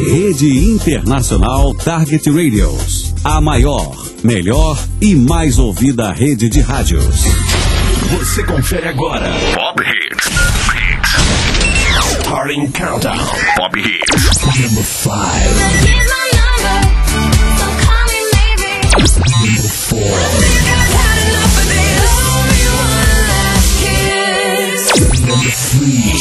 Rede Internacional Target Radios. A maior, melhor e mais ouvida rede de rádios. Você confere agora Pop Hits. Starting Countdown. Pop Hits. Number 5. Number 4. Number 3.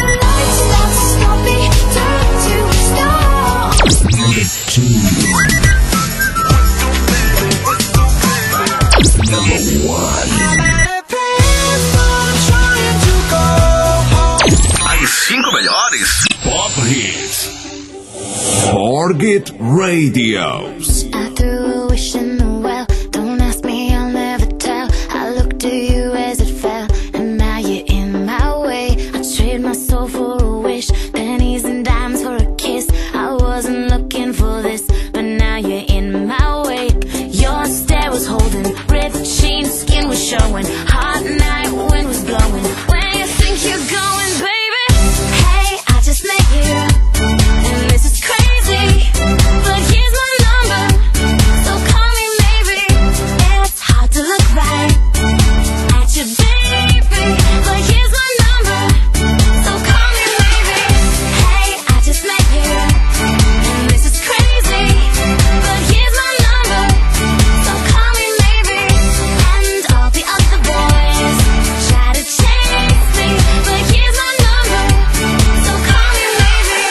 Number 2. Number 1. As 5 melhores Pop Hits. Target Radios. I threw a wish in the well. Don't ask me, I'll never tell. I looked to you as it fell, and now you're in my way. I trade my soul for a wish, pennies and dimes for a kiss. I wasn't looking for this, but now you're in my way. Your stare was holding, ripped jeans, skin was showing. Hot night, wind was blowing. Where you think you're going, baby? Hey, I just met you, and this is crazy, but here's my number, so call me maybe. It's hard to look right at you, baby, but here's my number, so call me maybe. Hey, I just met you, and this is crazy, but here's my number, so call me maybe. And all the other boys try to chase me, but here's my number, so call me maybe.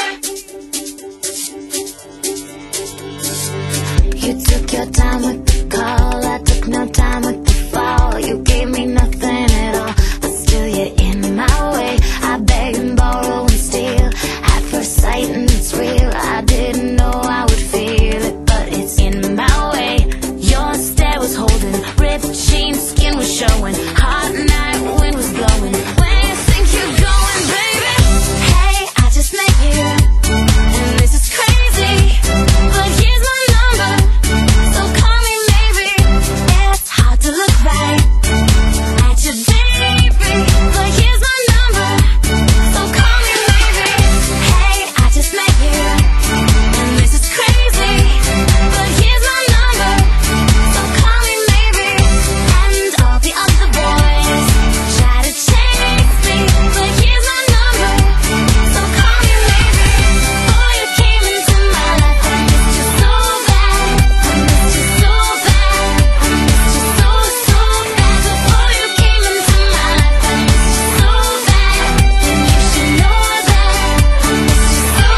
You took your time with the call, I took no time with the fall. You gave me nothing at all, but still you're in my way. I beg and borrow and steal at first sight, and it's real. I didn't know I would feel it, but it's in my way. Your stare was holding, ripped jeans, skin was showing. Hot night, wind was blowing. Where you think you're going, baby? Hey, I just met you, and this is crazy, but here's my number, so call me maybe. It's hard to look right at you, baby, but here's my number, so call me maybe. Hey, I just met you, and this is crazy, but here's my number, so call me maybe. And all the other boys try to chase me, but here's my number, so call me maybe. Boy, you came into my life, I missed you so bad, I missed you so bad, I missed you so, so bad. Before you came into my life, I missed you so bad, and you should know that I missed you so,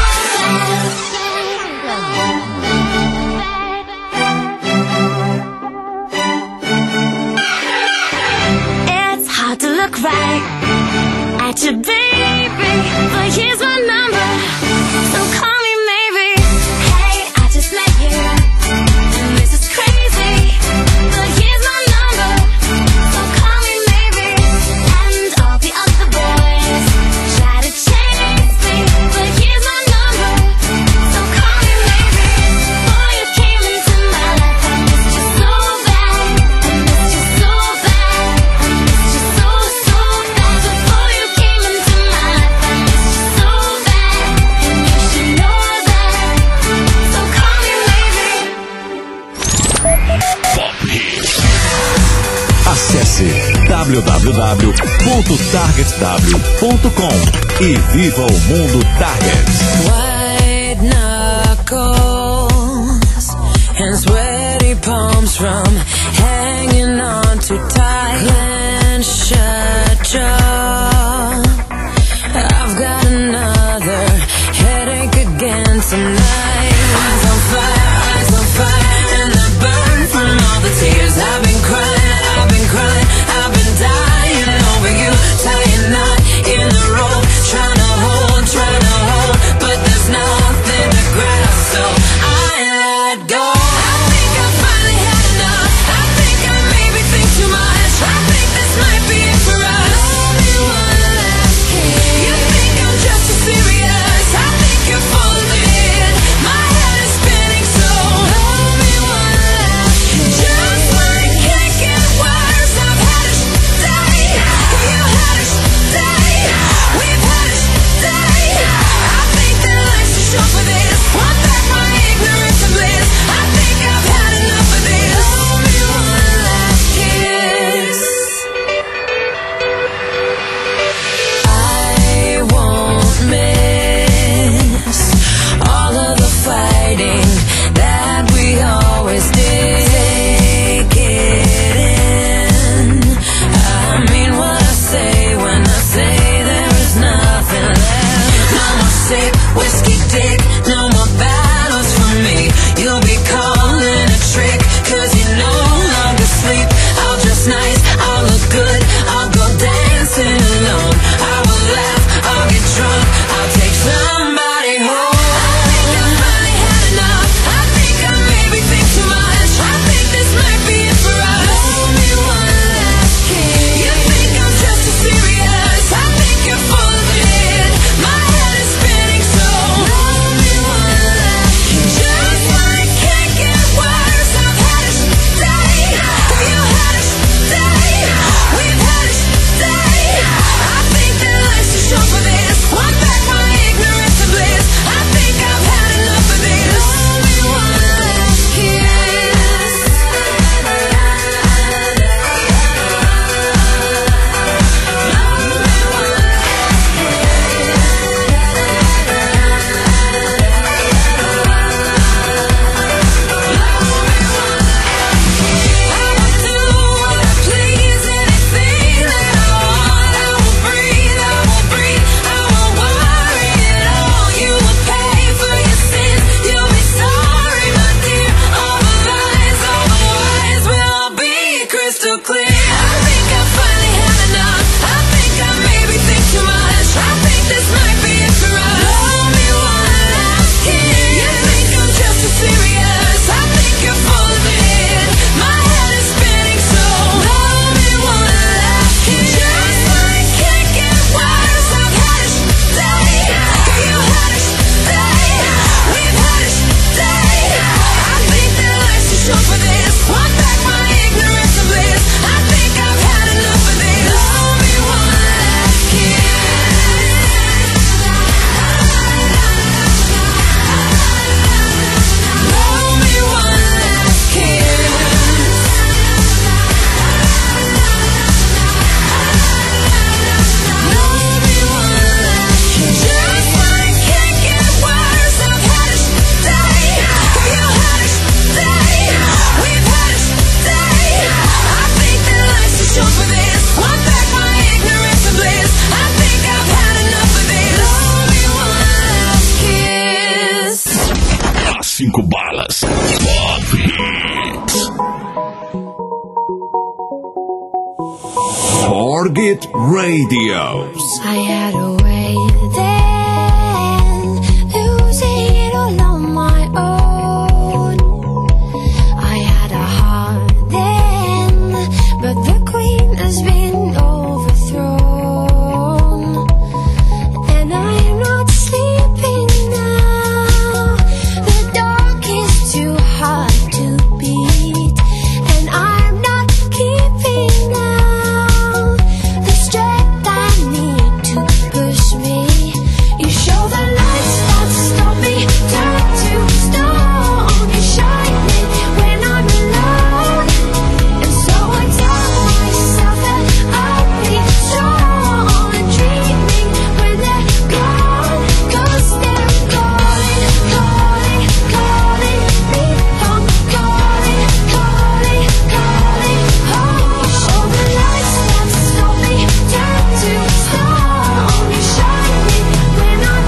It's hard to look right at you, baby, but here's my number, so call me maybe. Hey, I just met you, and this is crazy, but here's my number, so call me maybe. And all the other boys try to chase me, but here's my number, so call me maybe. Boy, you came into my life, I missed you so bad, I missed you so bad, I missed you so, so bad. Before you came into my life, I missed you so bad, and you should know that, so call me maybe. Pop Hits. Acesse www.targetw.com e viva o mundo Target. White knuckles and sweaty palms from hanging on too tight. Clench shut jaw. I've got another headache again tonight. Eyes on fire, and I burn from all the tears I've been crying, I've been dying over you, tying knot in the rope, trying to hold, but there's nothing to grasp, so I let go. I think I finally had enough. I think I maybe think too much. I think this might be it for us. 5 balas. Pop Hits. Target Radios. I had a way then, losing it all on my own. I had a heart then, but the queen has been overthrown. And I'm not sleeping now, the dark is too hard to beat. And I'm not keeping now the strength I need to push me. You show the lights that stop me, turn to stone. You shine me when I'm alone, and so I tell myself that I'll be strong. And dreaming when they're gone, 'cause they're calling, calling, calling me home, calling, calling, calling home. You show the lights that stop me, turn to stone. You shine me when I'm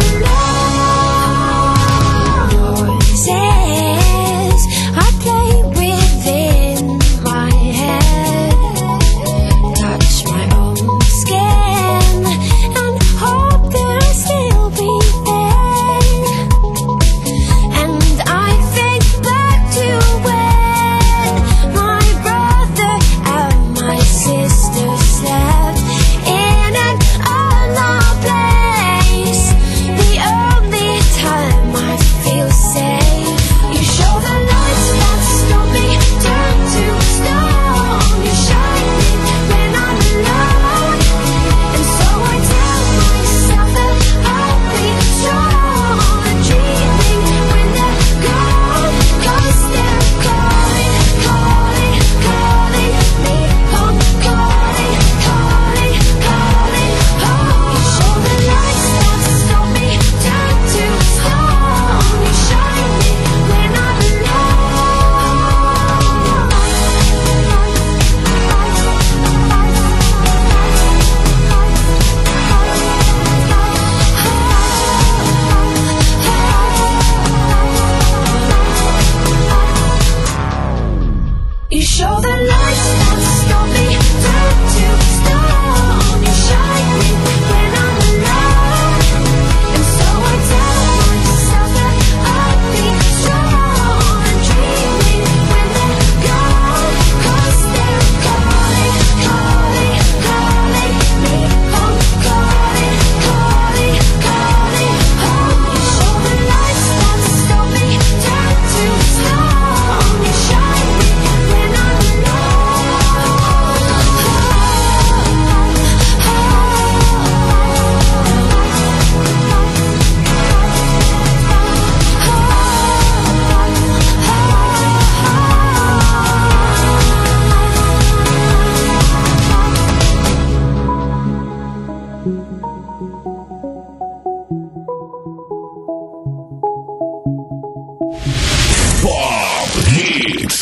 alone. Voices I play within my head, touch my own skin and hope that I'll still be there. And I think back to when my brother and my sister slept in an unknown place. The only time I feel safe. You show the lights that stop me, turn to stone. You shine me when I'm alone, and so I tell myself that I'll be strong. And dreaming when they're gone, 'cause they're calling, calling, calling me home, calling, calling, calling home. You show the lights that stop me, turn to stone. You shine me when I'm You show the lights that stop me, turn to stone. You shine me when I'm alone, and so I tell myself that I'll be strong. And dreaming when they're gone, 'cause they're calling, calling, calling me home, calling, calling, calling home. You show the lights that stop me, turn to stone. You shine me when I'm Pop Hits.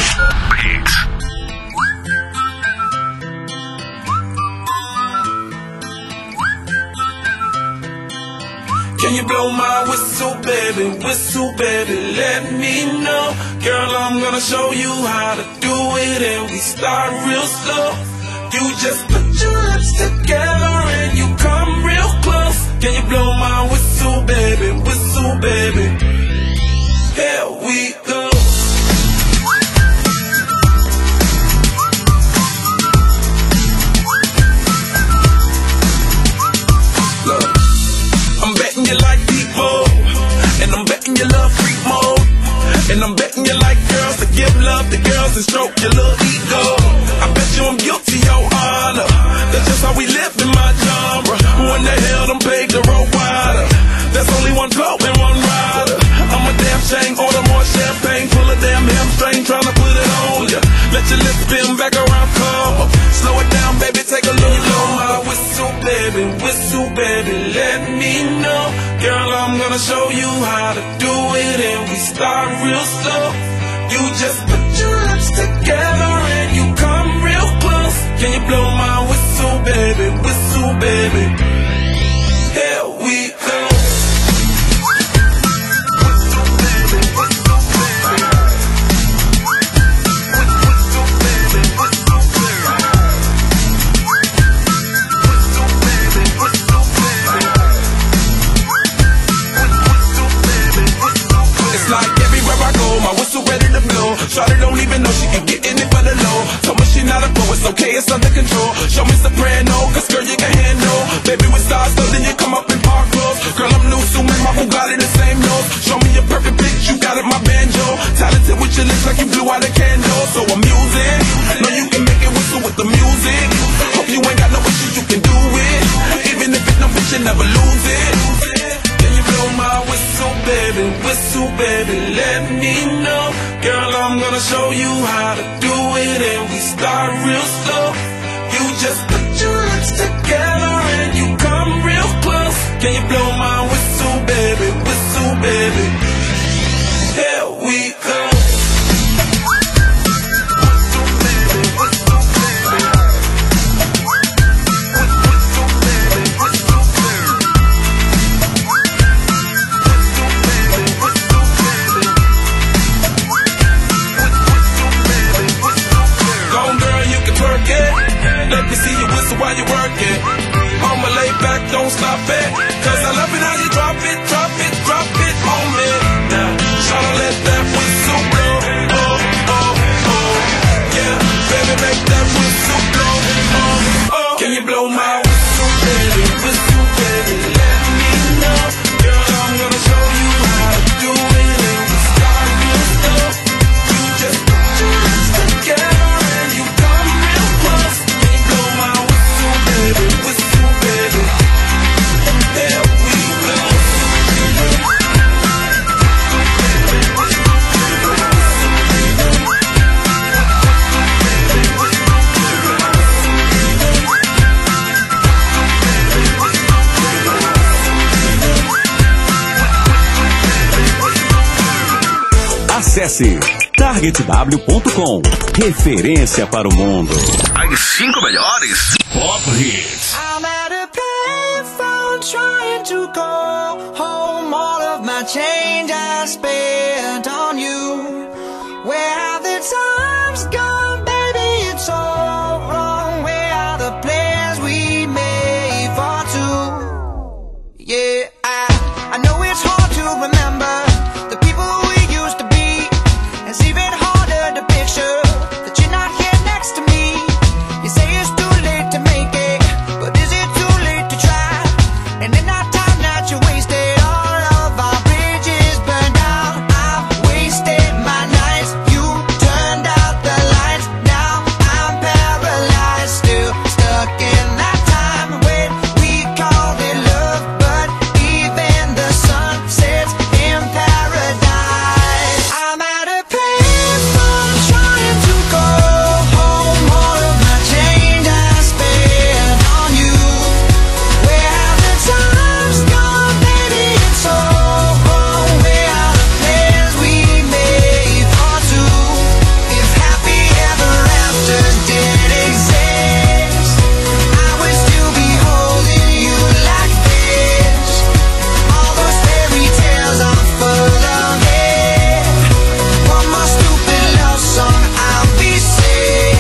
Can you blow my whistle, baby, let me know. Girl, I'm gonna show you how to do it, and we start real slow. You just put your lips together and you come real close. Can you blow my whistle, baby, here we go. Look, I'm betting you like people, and I'm betting you love freak mode, and I'm betting you like girls to give love to girls and stroke your little ego. I bet you I'm guilty, your honor. That's just how we live in my genre. Who in the hell done paved the road wider? There's only one blow and one rider. I'm a damn shame, order more champagne, pull a damn hamstring, tryna put it on ya. Let your lips spin back around, come up. Slow it down, baby, take a look. Blow my whistle, baby, let me know. Girl, I'm gonna show you how to do it, and we start real slow. You just put your lips together and you come real close. Can you blow my whistle, baby, here we go. Whistle, baby, whistle. you never lose it. Can you blow my whistle, baby, let me know. Girl, I'm gonna show you how to do it, and we start real slow. You just put your lips together and you come real close. Can you blow my whistle, baby, here we go. Let me see you whistle while you work it. Mama, lay back, don't stop it. Cause I love it how you drop it on me. Now, tryna let that whistle blow. Oh, oh, oh. Yeah, baby, make that whistle blow. Oh, oh. Can you blow my whistle, baby? Let me know. Girl, I'm gonna show you how to do it. And we start real slow. You just put your lips together and you come real close. Whistle, baby, there we go. Acesse targetw.com. Referência para o mundo. As 5 melhores Pop Hits. I'm at a payphone trying to call home. All of my change I spent on you. Where have the times gone, baby? It's all wrong. Where are the plans we made for two? Yeah, I know it's hard to remember the people we used to be. It's even harder to picture that you're not here next to me. You say it's too late to make it, but is it too late to try? And in that time that you wasted, all of our bridges burned out. I've wasted my nights, you turned out the lights. Now I'm paralyzed, still stuck in that time when we called it love. But even the sun sets in paradise. I'm at a payphone trying to go home. All of my change I spent on you. Where have the times gone, baby? It's all wrong. Where are the plans we made for two? If happy ever after did exist, I would still be holding you like this. All those fairy tales are full of it. One more stupid love song, I'll be sick.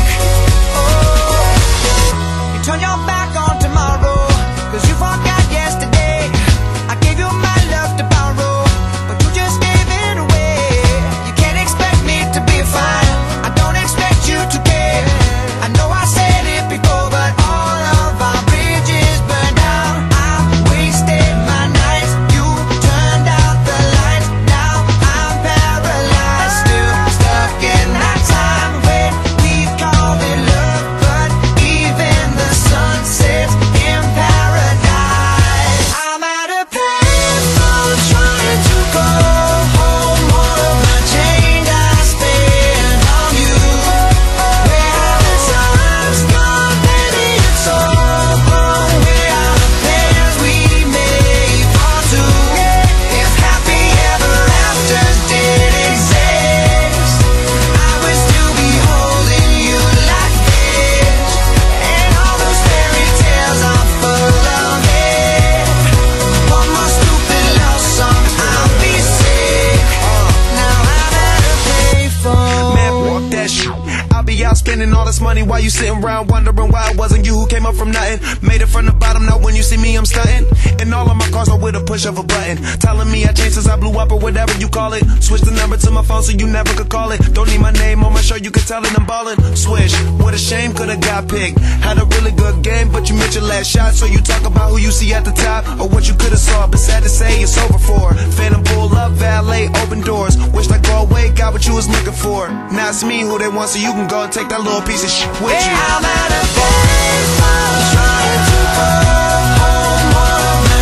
Oh, you turn your back on tomorrow, cause you forgot yesterday. I gave you my love to borrow, but you just gave it away. You can't expect me to be fine, I don't expect you to care. I know I said it before, but all of our bridges burned out. I wasted my nights, you turned out the lights. Now I'm paralyzed, still stuck in that time when we called it love. But even the sun sets in paradise. I'm at a payphone trying to go home. All of my change I spent on you. Where have the times gone, baby? It's all wrong. Where are the plans we made for two? If happy ever after did exist, I would still be holding you like this. And all those fairy tales are full of it. One more stupid love song, I'll be sick. Now I'm at a payphone. Man, walk that shit. I'll be out spending all this money while you sitting around wondering why it wasn't you who came up from nothing. Made it from the bottom, now when you see me I'm stunting. And all of my cars are with a push of a button. Telling me I changed since I blew up or whatever you call it. Switch the number to my phone so you never could call it. Don't need my name on my shirt, you could tell it I'm ballin'. Switch, what a shame, could've got picked. Had a really good game, but you missed your last shot. So you talk about who you see at the top or what you could've saw. But sad to say it's over for. Phantom pull up, valet, open doors. Wished I go away, got what you was looking for. Now it's me who they want, so you can go and take that little piece of shit with you. I'm at a payphone trying to go home. All of my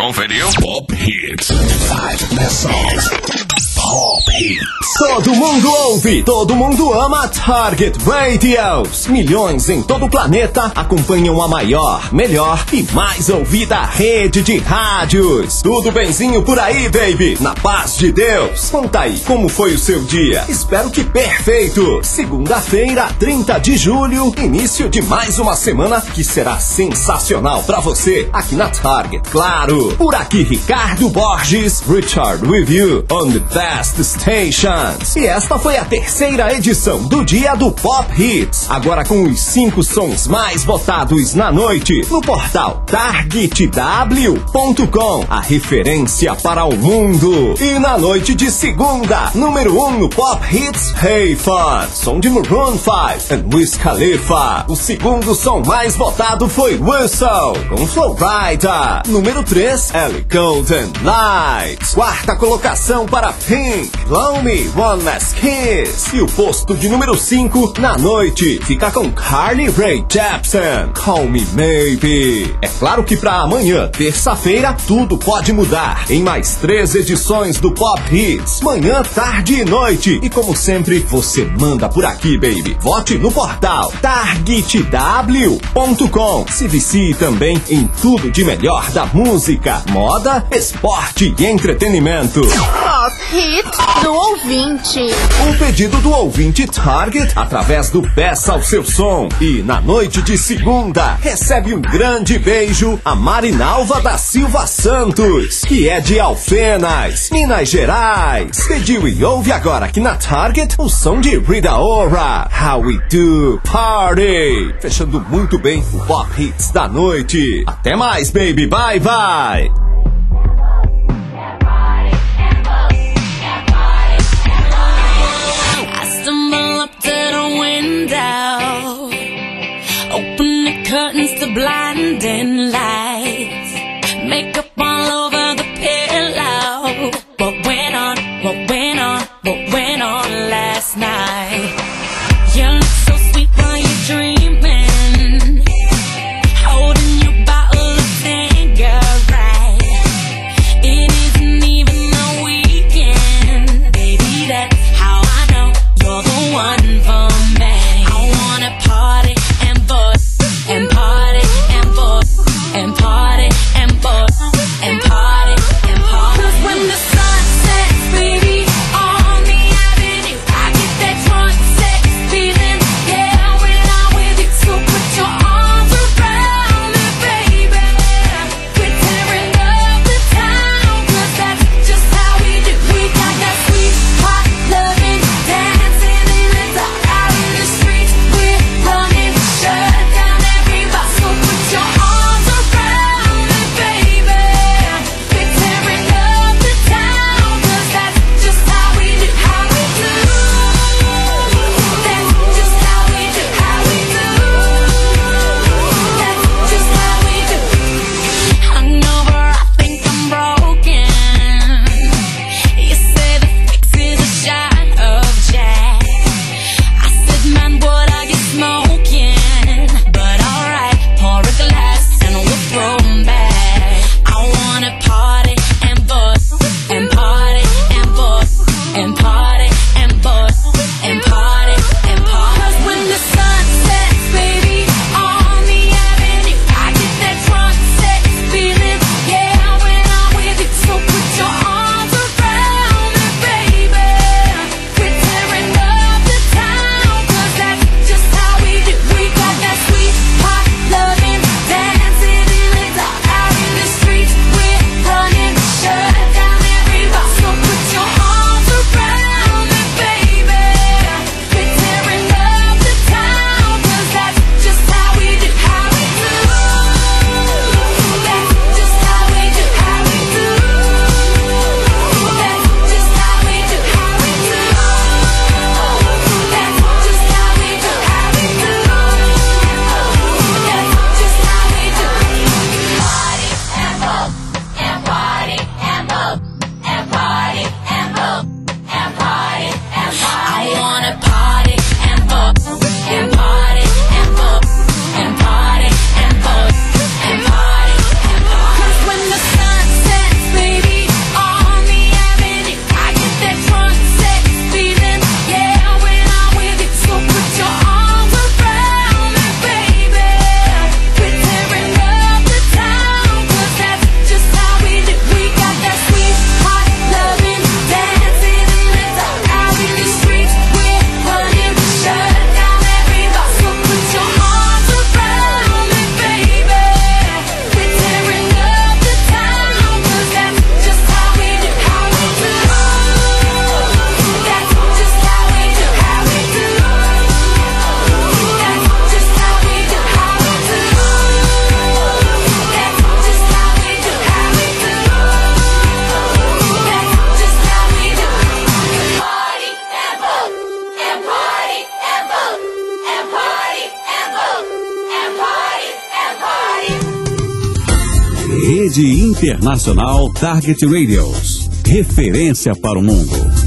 conferiu? Pop Hits. 5 best songs. Pop Hits. Todo mundo ouve, todo mundo ama Target Radios. Milhões em todo o planeta acompanham a maior, melhor e mais ouvida rede de rádios. Tudo benzinho por aí, baby? Na paz de Deus. Conta aí, como foi o seu dia? Espero que perfeito. Segunda-feira, 30 de julho, início de mais uma semana que será sensacional pra você aqui na Target, claro. Por aqui, Ricardo Borges, Richard Review on the Best Station. E esta foi a terceira edição do Dia do Pop Hits. Agora com os 5 sons mais votados na noite no portal targetw.com, a referência para o mundo. E na noite de segunda, número 1 no Pop Hits, Hey Fun, som de Maroon 5 and Wiz Khalifa. O segundo som mais votado foi Whistle, com Flowrider. Número 3, Ellie Golden Lights. Quarta colocação para Pink, Blow Me One Last Kiss. E o posto de número 5 na noite fica com Carly Rae Jepsen, Call Me Maybe. É claro que pra amanhã, terça-feira, tudo pode mudar em mais 3 edições do Pop Hits, manhã, tarde e noite. E como sempre, você manda por aqui, baby. Vote no portal targetw.com. Se vicie também em tudo de melhor da música, moda, esporte e entretenimento. Pop Hit do ouvinte. O pedido do ouvinte Target através do Peça ao Seu Som. E na noite de segunda, recebe um grande beijo a Marinalva da Silva Santos, que é de Alfenas, Minas Gerais. Pediu e ouve agora aqui na Target o som de Rita Ora, How We Do Party. Fechando muito bem o Pop Hits da noite. Até mais, baby. Bye, bye. Open the curtains to blinding lights. Makeup all over the pillow. What went on last night? You look so sweet while you're dreaming. Holding your bottle of Tanqueray. It isn't even the weekend. Baby, that's how I know you're the one for me. I wanna party and party and party and party and party. Rede Internacional Target Radios. Referência para o mundo.